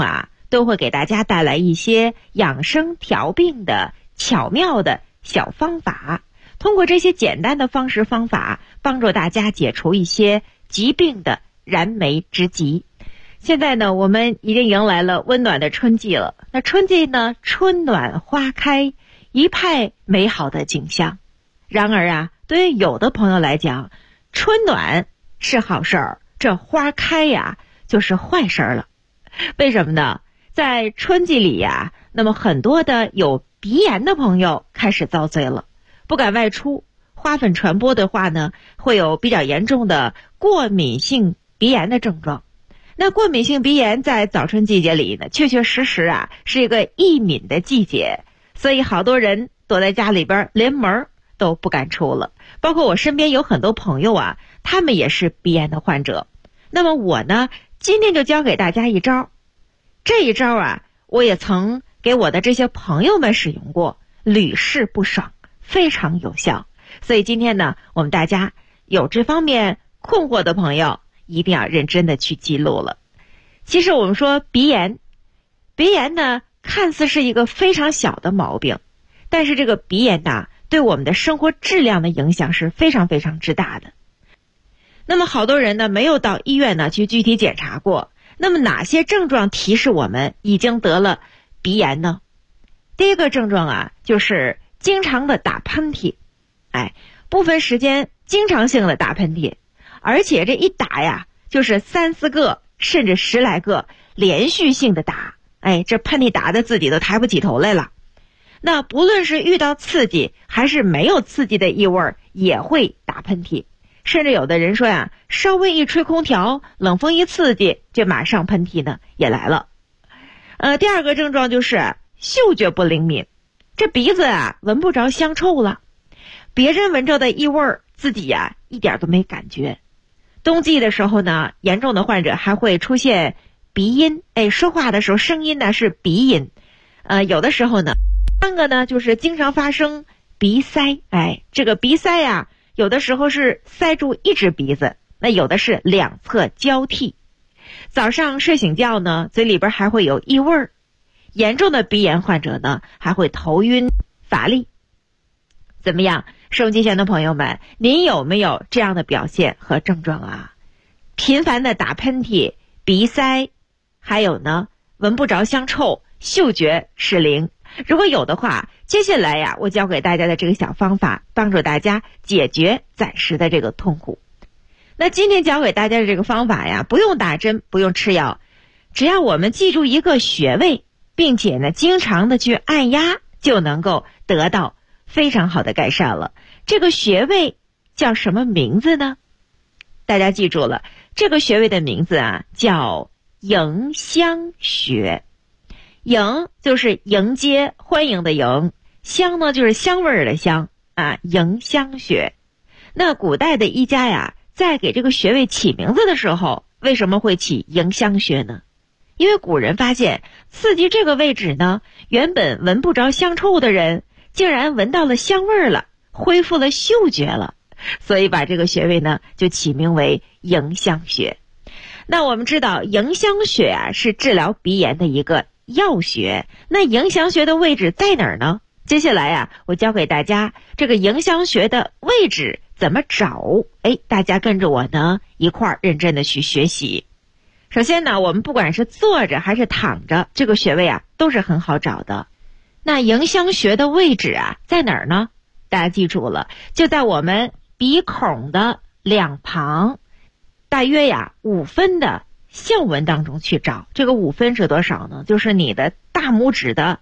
都会给大家带来一些养生调病的巧妙的小方法，通过这些简单的方式方法，帮助大家解除一些疾病的燃眉之急。现在呢，我们已经迎来了温暖的春季了。那春季呢，春暖花开，一派美好的景象。然而啊，对于有的朋友来讲，春暖是好事儿，这花开呀就是坏事儿了。为什么呢？在春季里呀，那么很多的有鼻炎的朋友开始遭罪了，不敢外出，花粉传播的话呢，会有比较严重的过敏性鼻炎的症状。那过敏性鼻炎在早春季节里呢，确确实实啊是一个易敏的季节，所以好多人躲在家里边连门都不敢出了。包括我身边有很多朋友啊，他们也是鼻炎的患者。那么我呢，今天就教给大家一招。这一招啊，我也曾给我的这些朋友们使用过，屡试不爽，非常有效。所以今天呢，我们大家有这方面困惑的朋友，一定要认真的去记录了。其实我们说鼻炎呢，看似是一个非常小的毛病，但是这个鼻炎呢，对我们的生活质量的影响是非常非常之大的。那么好多人呢，没有到医院呢去具体检查过。那么哪些症状提示我们已经得了鼻炎呢？第一个症状啊，就是经常的打喷嚏，不分时间经常性的打喷嚏，而且这一打呀，就是3、4个甚至10来个连续性的打，这喷嚏打的自己都抬不起头来了。那不论是遇到刺激还是没有刺激的异味，也会打喷嚏。甚至有的人说呀，稍微一吹空调，冷风一刺激，这马上喷嚏呢也来了。第二个症状就是嗅觉不灵敏，这鼻子啊闻不着香臭了，别人闻着的异味，自己呀一点都没感觉。冬季的时候呢，严重的患者还会出现鼻音，说话的时候声音呢是鼻音。有的时候呢，第三个呢就是经常发生鼻塞，这个鼻塞呀，有的时候是塞住一只鼻子，那有的是两侧交替。早上睡醒觉呢，嘴里边还会有异味。严重的鼻炎患者呢，还会头晕乏力。怎么样，收音机前的朋友们，您有没有这样的表现和症状啊？频繁的打喷嚏、鼻塞，还有呢，闻不着香臭，嗅觉失灵。如果有的话，接下来呀，我教给大家的这个小方法，帮助大家解决暂时的这个痛苦。那今天教给大家的这个方法呀，不用打针，不用吃药，只要我们记住一个穴位，并且呢，经常的去按压，就能够得到非常好的改善了。这个穴位叫什么名字呢？大家记住了，这个穴位的名字啊，叫迎香穴。迎就是迎接欢迎的迎，香呢就是香味儿的香啊，迎香穴。那古代的医家呀，在给这个穴位起名字的时候，为什么会起迎香穴呢？因为古人发现刺激这个位置呢，原本闻不着香臭的人竟然闻到了香味儿了，恢复了嗅觉了，所以把这个穴位呢就起名为迎香穴。那我们知道迎香穴啊是治疗鼻炎的一个药穴，那迎香穴的位置在哪儿呢？接下来啊，我教给大家这个迎香穴的位置怎么找。大家跟着我呢一块儿认真的去学习。首先呢，我们不管是坐着还是躺着，这个穴位啊都是很好找的。那迎香穴的位置啊在哪儿呢？大家记住了，就在我们鼻孔的两旁，大约呀5分的笑纹当中去找。这个5分是多少呢？就是你的大拇指的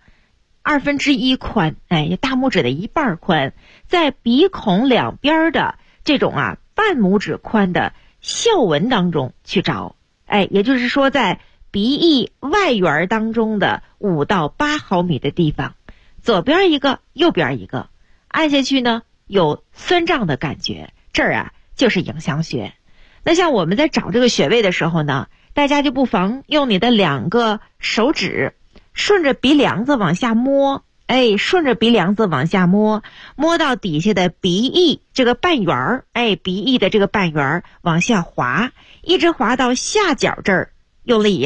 1/2宽，大拇指的1半宽，在鼻孔两边的这种半拇指宽的笑纹当中去找。也就是说在鼻翼外缘当中的5到8毫米的地方，左边一个，右边一个，按下去呢有酸胀的感觉，这儿就是迎香穴。那像我们在找这个穴位的时候呢，大家就不妨用你的2个手指顺着鼻梁子往下摸，顺着鼻梁子往下摸，摸到底下的鼻翼这个半圆，鼻翼的这个半圆往下滑，一直滑到下角这儿，用力一摁，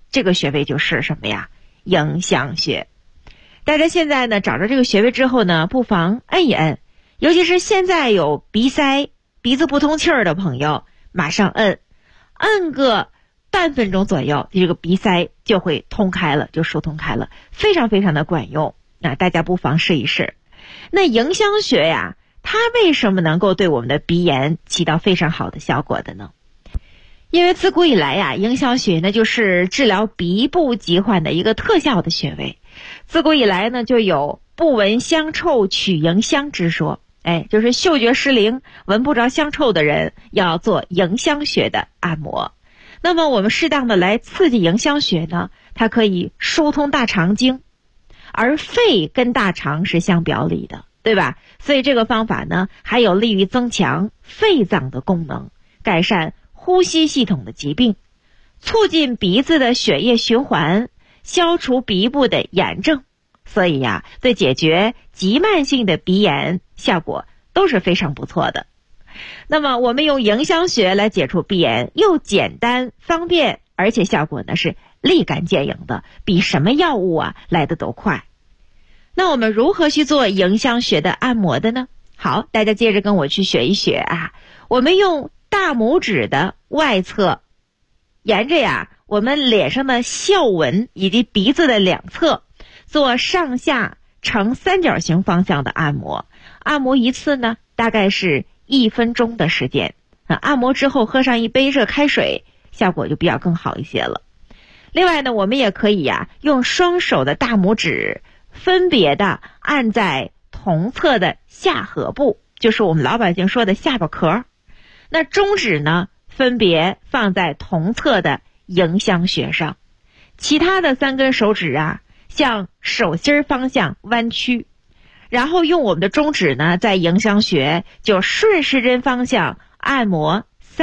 这个穴位就是什么呀？迎香穴。大家现在呢找着这个穴位之后呢，不妨摁一摁，尤其是现在有鼻塞、鼻子不通气儿的朋友，马上摁个半分钟左右，这个鼻塞就会通开了，就疏通开了，非常非常的管用。那大家不妨试一试。那迎香穴呀，它为什么能够对我们的鼻炎起到非常好的效果的呢？因为自古以来呀，迎香穴呢就是治疗鼻部疾患的一个特效的穴位。自古以来呢，就有不闻香臭取迎香之说，就是嗅觉失灵、闻不着香臭的人要做迎香穴的按摩。那么我们适当的来刺激迎香穴呢，它可以疏通大肠经，而肺跟大肠是相表里的，对吧？所以这个方法呢，还有利于增强肺脏的功能，改善呼吸系统的疾病，促进鼻子的血液循环，消除鼻部的炎症。所以呀，对解决急慢性的鼻炎效果都是非常不错的。那么我们用迎香穴来解除鼻炎，又简单方便，而且效果呢是立竿见影的，比什么药物来得都快。那我们如何去做迎香穴的按摩的呢？好，大家接着跟我去学一学我们用大拇指的外侧，沿着我们脸上的笑纹以及鼻子的两侧，做上下呈三角形方向的按摩。按摩一次呢，大概是1分钟的时间。按摩之后喝上一杯热开水，效果就比较更好一些了。另外呢，我们也可以用双手的大拇指分别的按在同侧的下颌部，就是我们老百姓说的下巴壳。那中指呢，分别放在同侧的迎香穴上，其他的3根手指向手心方向弯曲，然后用我们的中指呢，在迎香穴就顺时针方向按摩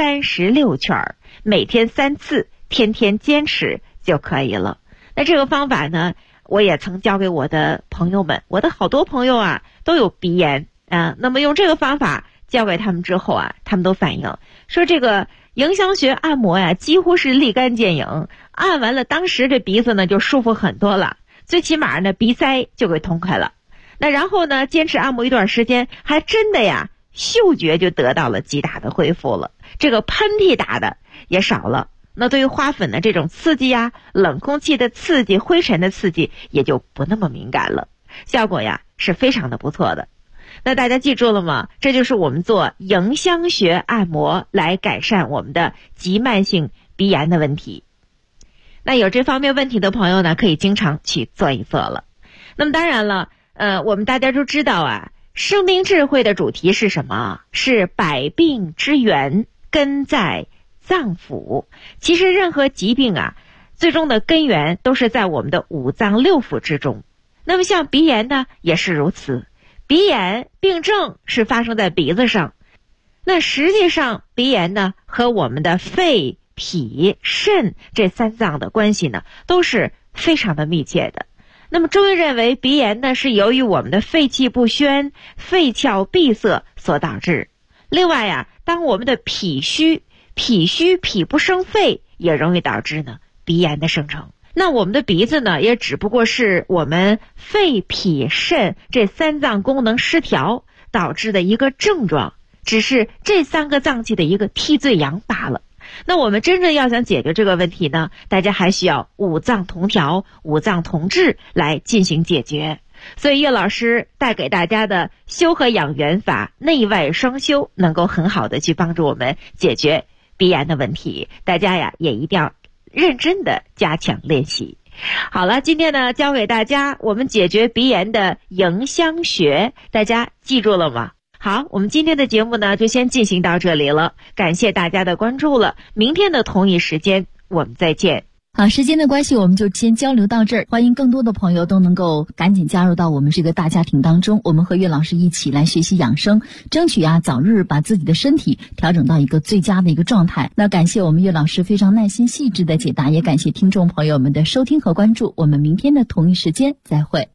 36圈，每天3次，天天坚持就可以了。那这个方法呢，我也曾教给我的朋友们，我的好多朋友都有鼻炎那么用这个方法教给他们之后他们都反映说，这个迎香穴按摩几乎是立竿见影，按完了当时这鼻子呢就舒服很多了，最起码呢鼻塞就给通开了。那然后呢，坚持按摩一段时间，还真的嗅觉就得到了极大的恢复了，这个喷嚏打的也少了。那对于花粉的这种刺激冷空气的刺激、灰尘的刺激也就不那么敏感了，效果是非常的不错的。那大家记住了吗？这就是我们做迎香穴按摩来改善我们的急慢性鼻炎的问题。那有这方面问题的朋友呢，可以经常去做一做了。那么当然了，我们大家都知道生命智慧的主题是什么？是百病之源根在脏腑。其实任何疾病最终的根源都是在我们的5脏6腑之中。那么像鼻炎呢，也是如此。鼻炎病症是发生在鼻子上，那实际上鼻炎呢和我们的肺、脾、肾这3脏的关系呢都是非常的密切的。那么中医认为鼻炎呢是由于我们的肺气不宣、肺窍闭塞所导致。另外当我们的脾虚脾不生肺，也容易导致呢鼻炎的生成。那我们的鼻子呢，也只不过是我们肺、脾、肾这3脏功能失调导致的一个症状，只是这3个脏器的一个替罪羊罢了。那我们真正要想解决这个问题呢，大家还需要5脏同调、5脏同治来进行解决。所以叶老师带给大家的修和养元法，内外双修，能够很好的去帮助我们解决鼻炎的问题。大家也一定要认真的加强练习。好了，今天呢教给大家我们解决鼻炎的迎香穴，大家记住了吗？好，我们今天的节目呢就先进行到这里了，感谢大家的关注了。明天的同一时间我们再见。 好，时间的关系我们就先交流到这儿，欢迎更多的朋友都能够赶紧加入到我们这个大家庭当中，我们和岳老师一起来学习养生，争取早日把自己的身体调整到一个最佳的一个状态。那感谢我们岳老师非常耐心细致的解答，也感谢听众朋友们的收听和关注，我们明天的同一时间再会。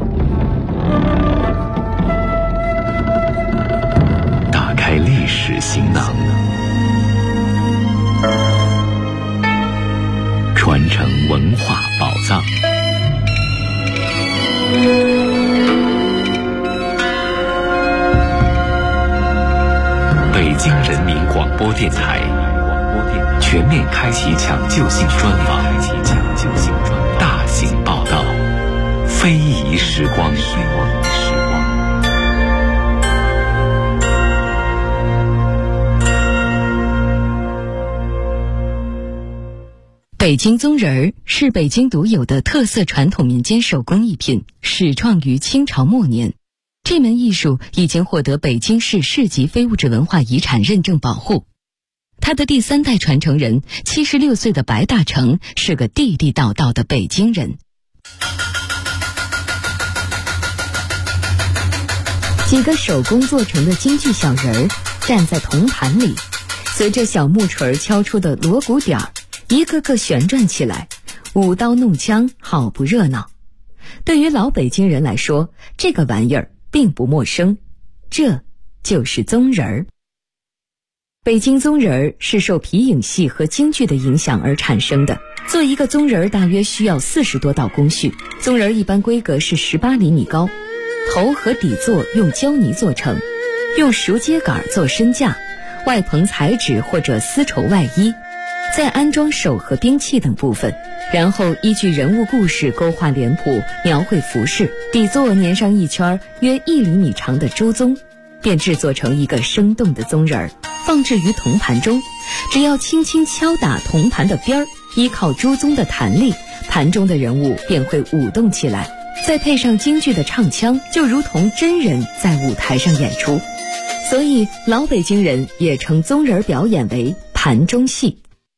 打开历史京人民广播电台全面开启抢救性专访，大型报道，非遗时光。 北京宗人儿是北京独有的特色传统民间手工艺品，始创于清朝末年。这门艺术已经获得北京市市级非物质文化遗产认证保护。他的第3代传承人76岁的白大成是个地地道道的北京人。几个手工做成的京剧小人儿站在铜盘里，随着小木锤敲出的锣鼓点儿，一个个旋转起来，舞刀弄枪，好不热闹。对于老北京人来说，这个玩意儿并不陌生，这就是宗人儿。北京宗人儿是受皮影戏和京剧的影响而产生的。做一个宗人儿大约需要40多道工序，宗人儿一般规格是18厘米高，头和底座用胶泥做成，用熟秸秆做身架，外棚彩纸或者丝绸外衣，再安装手和兵器等部分，然后依据人物故事勾画脸谱，描绘服饰，底座粘上一圈约1厘米长的朱宗，便制作成一个生动的宗人儿，放置于铜盘中。只要轻轻敲打铜盘的边儿，依靠朱宗的弹力，盘中的人物便会舞动起来，再配上京剧的唱腔，就如同真人在舞台上演出。所以老北京人也称宗人表演为盘中戏。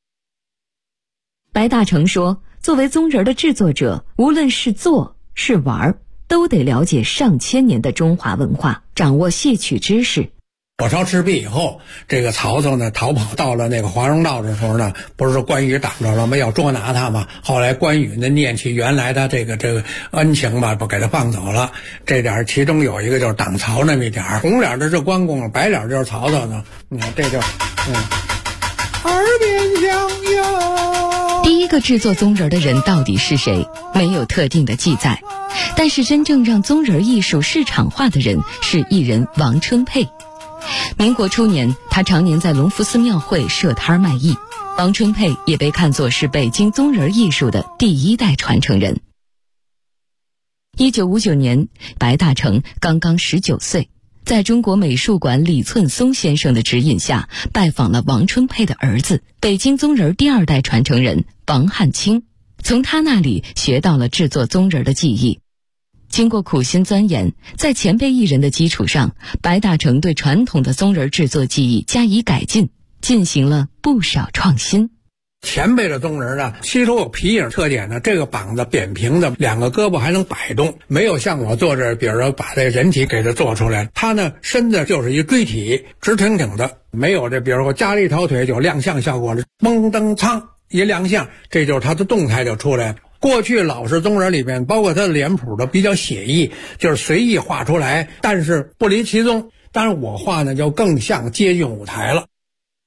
白大成说，作为宗人的制作者，无论是做是玩，都得了解上千年的中华文化，掌握戏曲知识。 火烧赤壁以后，这个曹操呢逃跑到了那个华容道的时候呢，不是说关羽挡着了吗？要捉拿他嘛。后来关羽呢念起原来的这个恩情吧，不给他放走了。这点其中有一个就是挡曹那么一点，红脸的是关公，白脸就是曹操呢。你看这就耳边响哟。 第一个制作宗人的人到底是谁，没有特定的记载，但是真正让宗人艺术市场化的人是艺人王春佩。民国初年，他常年在隆福寺庙会设摊卖艺。王春佩也被看作是北京宗人艺术的第1代传承人。1959年，白大成刚刚19岁，在中国美术馆李寸松先生的指引下，拜访了王春佩的儿子，北京宗人第2代传承人王汉卿，从他那里学到了制作宗人的技艺。经过苦心钻研，在前辈艺人的基础上，白大成对传统的宗人制作技艺加以改进，进行了不少创新。 前辈的宗人呢，吸收有皮影特点呢，这个膀子扁平的，2个胳膊还能摆动，没有像我做这，比如说把这人体给它做出来，他呢身子就是一锥体，直挺挺的，没有这比如说加了一条腿就亮相效果了，嘣噔苍一亮相，这就是他的动态就出来了。过去老式宗人里面，包括他的脸谱都比较写意，就是随意画出来，但是不离其宗。当然我画呢就更像接近舞台了。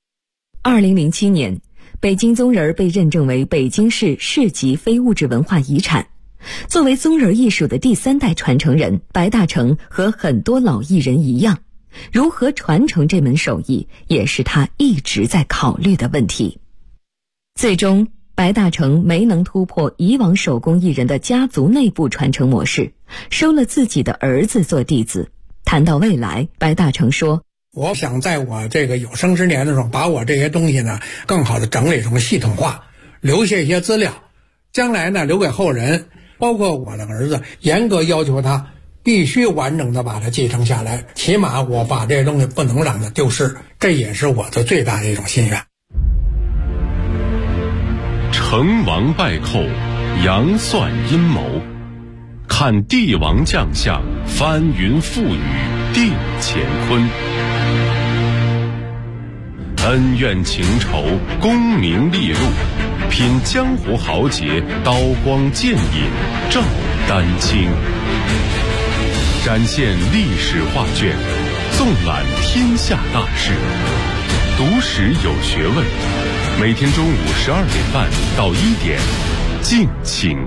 2007年，北京宗人被认证为北京市市级非物质文化遗产。作为宗人艺术的第3代传承人，白大成和很多老艺人一样，如何传承这门手艺，也是他一直在考虑的问题。最终白大成没能突破以往手工艺人的家族内部传承模式，收了自己的儿子做弟子。谈到未来，白大成说， 我想在我这个有生之年的时候，把我这些东西呢更好的整理成系统化，留下一些资料，将来呢留给后人，包括我的儿子，严格要求他必须完整的把它继承下来，起码我把这些东西不能让它丢失，这也是我的最大的一种心愿。 成王败寇，杨算阴谋，看帝王将相，翻云覆雨，定乾坤。恩怨情仇，功名利禄，品江湖豪杰，刀光剑影，照丹青。展现历史画卷，纵览天下大事，读史有学问。每天中午12点半到1点，敬请